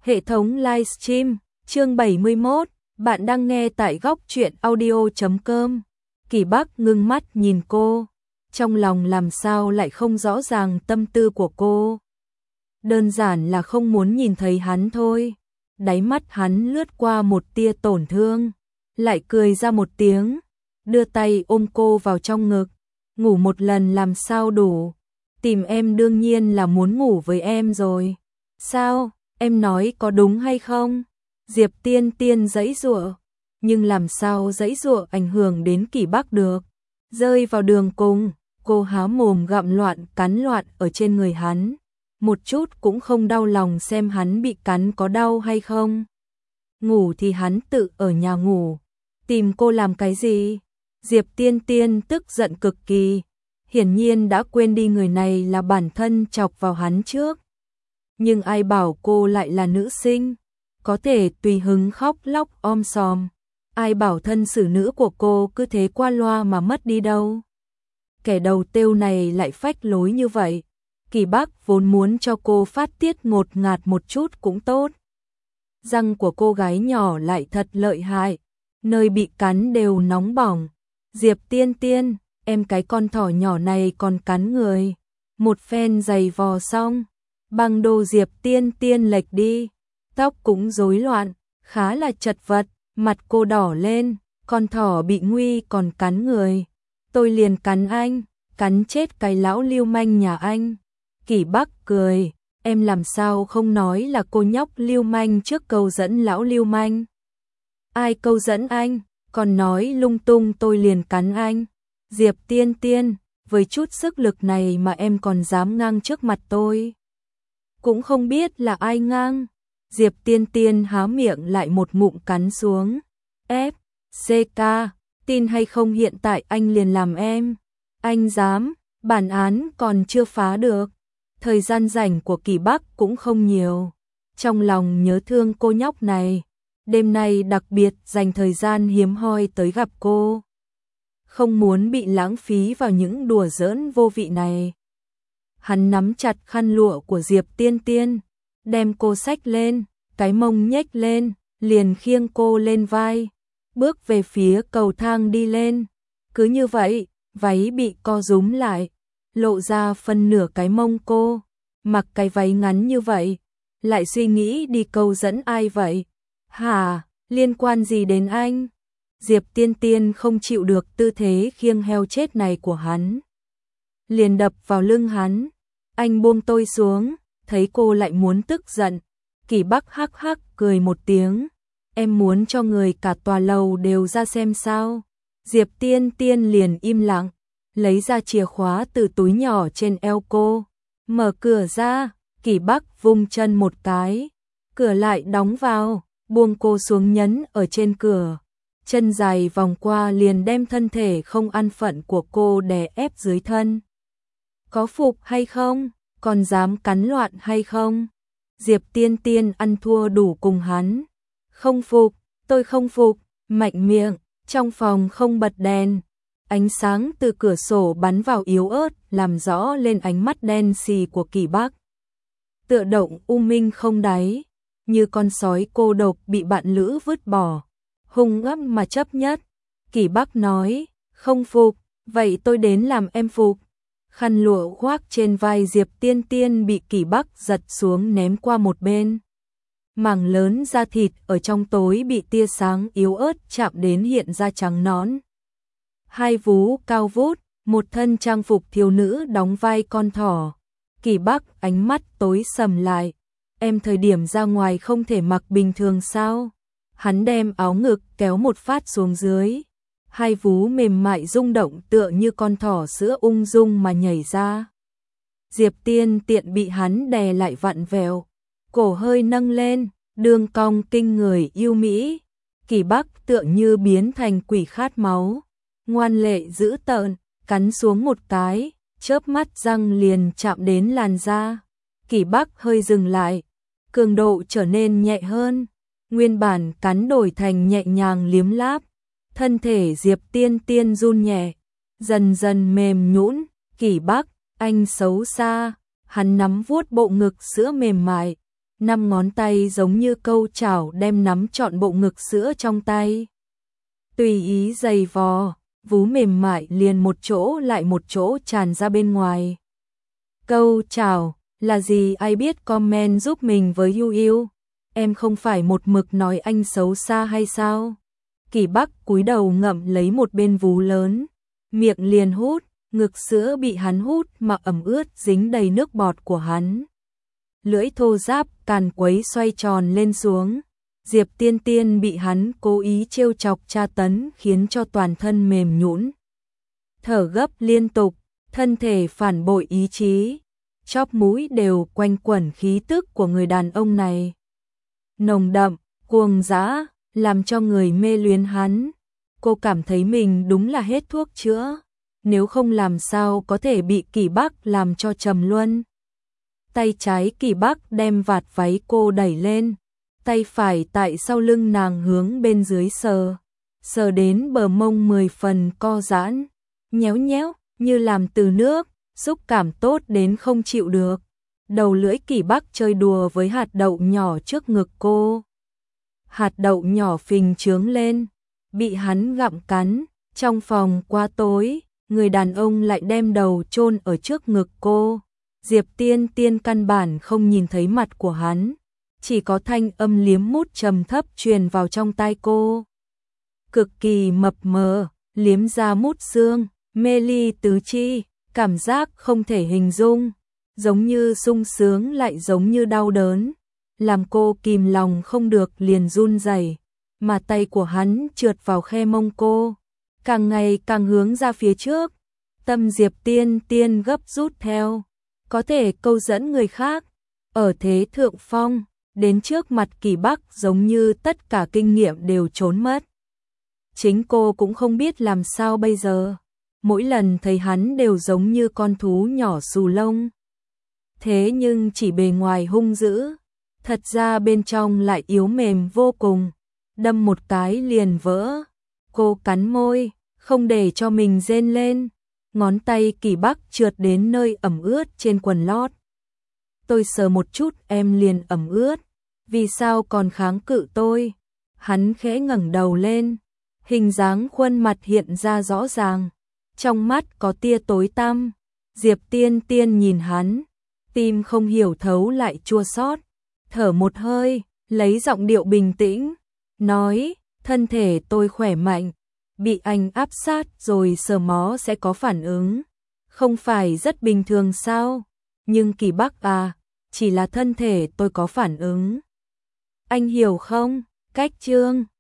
Hệ thống livestream, chương 71, bạn đang nghe tại góc truyện audio.com. Kỳ Bắc ngưng mắt nhìn cô, trong lòng làm sao lại không rõ ràng tâm tư của cô. Đơn giản là không muốn nhìn thấy hắn thôi. Đáy mắt hắn lướt qua một tia tổn thương, lại cười ra một tiếng, đưa tay ôm cô vào trong ngực. Ngủ một lần làm sao đủ, tìm em đương nhiên là muốn ngủ với em rồi. Sao, em nói có đúng hay không? Diệp Tiên Tiên giãy giụa, nhưng làm sao giãy giụa ảnh hưởng đến Kỳ Bắc được. Rơi vào đường cùng, cô há mồm gặm loạn cắn loạn ở trên người hắn, một chút cũng không đau lòng xem hắn bị cắn có đau hay không. Ngủ thì hắn tự ở nhà ngủ, tìm cô làm cái gì? Diệp Tiên Tiên tức giận cực kỳ, hiển nhiên đã quên đi người này là bản thân chọc vào hắn trước. Nhưng ai bảo cô lại là nữ sinh, có thể tùy hứng khóc lóc om sòm. Ai bảo thân xử nữ của cô cứ thế qua loa mà mất đi đâu. Kẻ đầu têu này lại phách lối như vậy. Kỳ Bắc vốn muốn cho cô phát tiết ngột ngạt một chút cũng tốt. Răng của cô gái nhỏ lại thật lợi hại, nơi bị cắn đều nóng bỏng. Diệp Tiên Tiên, em cái con thỏ nhỏ này còn cắn người. Một phen giày vò xong, băng đồ Diệp Tiên Tiên lệch đi, tóc cũng rối loạn, khá là chật vật, mặt cô đỏ lên, con thỏ bị nguy còn cắn người. Tôi liền cắn anh, cắn chết cái lão lưu manh nhà anh. Kỳ Bắc cười, em làm sao không nói là cô nhóc lưu manh trước câu dẫn lão lưu manh. Ai câu dẫn anh, còn nói lung tung tôi liền cắn anh. Diệp Tiên Tiên, với chút sức lực này mà em còn dám ngang trước mặt tôi. Cũng không biết là ai ngang. Diệp Tiên Tiên há miệng lại một ngụm cắn xuống. CK, tin hay không hiện tại anh liền làm em. Anh dám, bản án còn chưa phá được. Thời gian rảnh của Kỳ Bắc cũng không nhiều. Trong lòng nhớ thương cô nhóc này, đêm nay đặc biệt dành thời gian hiếm hoi tới gặp cô. Không muốn bị lãng phí vào những đùa giỡn vô vị này. Hắn nắm chặt khăn lụa của Diệp Tiên Tiên, đem cô xách lên, cái mông nhếch lên, liền khiêng cô lên vai, bước về phía cầu thang đi lên. Cứ như vậy, váy bị co rúm lại, lộ ra phân nửa cái mông cô. Mặc cái váy ngắn như vậy, lại suy nghĩ đi câu dẫn ai vậy? Hả, liên quan gì đến anh? Diệp Tiên Tiên không chịu được tư thế khiêng heo chết này của hắn, liền đập vào lưng hắn. Anh buông tôi xuống, thấy cô lại muốn tức giận. Kỳ Bắc hắc hắc cười một tiếng. Em muốn cho người cả tòa lầu đều ra xem sao? Diệp Tiên Tiên liền im lặng, lấy ra chìa khóa từ túi nhỏ trên eo cô, mở cửa ra. Kỳ Bắc vung chân một cái, cửa lại đóng vào, buông cô xuống nhấn ở trên cửa. Chân dài vòng qua liền đem thân thể không an phận của cô đè ép dưới thân. Có phục hay không? Còn dám cắn loạn hay không? Diệp Tiên Tiên ăn thua đủ cùng hắn. Không phục, tôi không phục, mạnh miệng. Trong phòng không bật đèn, ánh sáng từ cửa sổ bắn vào yếu ớt làm rõ lên ánh mắt đen xì của Kỳ Bắc. Tựa động u minh không đáy, như con sói cô độc bị bạn lữ vứt bỏ, hung ác mà chấp nhất. Kỳ Bắc nói, không phục, vậy tôi đến làm em phục. Khăn lụa khoác trên vai Diệp Tiên Tiên bị Kỳ Bắc giật xuống ném qua một bên. Mảng lớn da thịt ở trong tối bị tia sáng yếu ớt chạm đến hiện ra trắng nõn. Hai vú cao vút, một thân trang phục thiếu nữ đóng vai con thỏ. Kỳ Bắc ánh mắt tối sầm lại. Em thời điểm ra ngoài không thể mặc bình thường sao? Hắn đem áo ngực kéo một phát xuống dưới. Hai vú mềm mại rung động tựa như con thỏ sữa ung dung mà nhảy ra. Diệp Tiên Tiện bị hắn đè lại vặn vẹo, cổ hơi nâng lên, đường cong kinh người yêu mỹ. Kỳ Bắc tựa như biến thành quỷ khát máu, ngoan lệ dữ tợn, cắn xuống một cái, chớp mắt răng liền chạm đến làn da. Kỳ Bắc hơi dừng lại, cường độ trở nên nhẹ hơn, nguyên bản cắn đổi thành nhẹ nhàng liếm láp. Thân thể Diệp Tiên Tiên run nhẹ, dần dần mềm nhũn. Kỳ Bắc, anh xấu xa. Hắn nắm vuốt bộ ngực sữa mềm mại, 5 ngón tay giống như câu chảo đem nắm trọn bộ ngực sữa trong tay. Tùy ý giày vò, vú mềm mại liền một chỗ lại một chỗ tràn ra bên ngoài. Câu chảo là gì ai biết comment giúp mình với Yu Yu. Em không phải một mực nói anh xấu xa hay sao? Kỷ Bắc cúi đầu ngậm lấy một bên vú lớn, miệng liền hút, ngực sữa bị hắn hút mà ẩm ướt dính đầy nước bọt của hắn. Lưỡi thô ráp càn quấy xoay tròn lên xuống. Diệp Tiên Tiên bị hắn cố ý trêu chọc tra tấn khiến cho toàn thân mềm nhũn, thở gấp liên tục, thân thể phản bội ý chí, chóp mũi đều quanh quẩn khí tức của người đàn ông này. Nồng đậm, cuồng dã, làm cho người mê luyến hắn. Cô cảm thấy mình đúng là hết thuốc chữa, nếu không làm sao có thể bị Kỷ Bắc làm cho trầm luân. Tay trái Kỷ Bắc đem vạt váy cô đẩy lên, tay phải tại sau lưng nàng hướng bên dưới sờ, sờ đến bờ mông 10 phần co giãn, nhéo nhéo như làm từ nước, xúc cảm tốt đến không chịu được. Đầu lưỡi Kỷ Bắc chơi đùa với hạt đậu nhỏ trước ngực cô. Hạt đậu nhỏ phình trướng lên, bị hắn gặm cắn. Trong phòng quá tối, người đàn ông lại đem đầu chôn ở trước ngực cô. Diệp Tiên Tiên căn bản không nhìn thấy mặt của hắn, chỉ có thanh âm liếm mút trầm thấp truyền vào trong tai cô. Cực kỳ mập mờ, liếm ra mút xương, mê ly tứ chi, cảm giác không thể hình dung, giống như sung sướng lại giống như đau đớn, làm cô kìm lòng không được liền run rẩy, mà tay của hắn trượt vào khe mông cô, càng ngày càng hướng ra phía trước. Tâm Diệp Tiên Tiên gấp rút theo, có thể câu dẫn người khác, ở thế thượng phong, đến trước mặt Kỷ Bắc giống như tất cả kinh nghiệm đều trốn mất. Chính cô cũng không biết làm sao bây giờ, mỗi lần thấy hắn đều giống như con thú nhỏ xù lông. Thế nhưng chỉ bề ngoài hung dữ, thật ra bên trong lại yếu mềm vô cùng, đâm một cái liền vỡ. Cô cắn môi, không để cho mình rên lên, ngón tay Kỷ Bắc trượt đến nơi ẩm ướt trên quần lót. Tôi sờ một chút em liền ẩm ướt, vì sao còn kháng cự tôi? Hắn khẽ ngẩng đầu lên, hình dáng khuôn mặt hiện ra rõ ràng, trong mắt có tia tối tăm. Diệp Tiên Tiên nhìn hắn, tim không hiểu thấu lại chua xót, thở một hơi, lấy giọng điệu bình tĩnh, nói, thân thể tôi khỏe mạnh, bị anh áp sát rồi sờ mó sẽ có phản ứng, không phải rất bình thường sao? Nhưng Kỷ Bắc à, chỉ là thân thể tôi có phản ứng. Anh hiểu không? Cách chương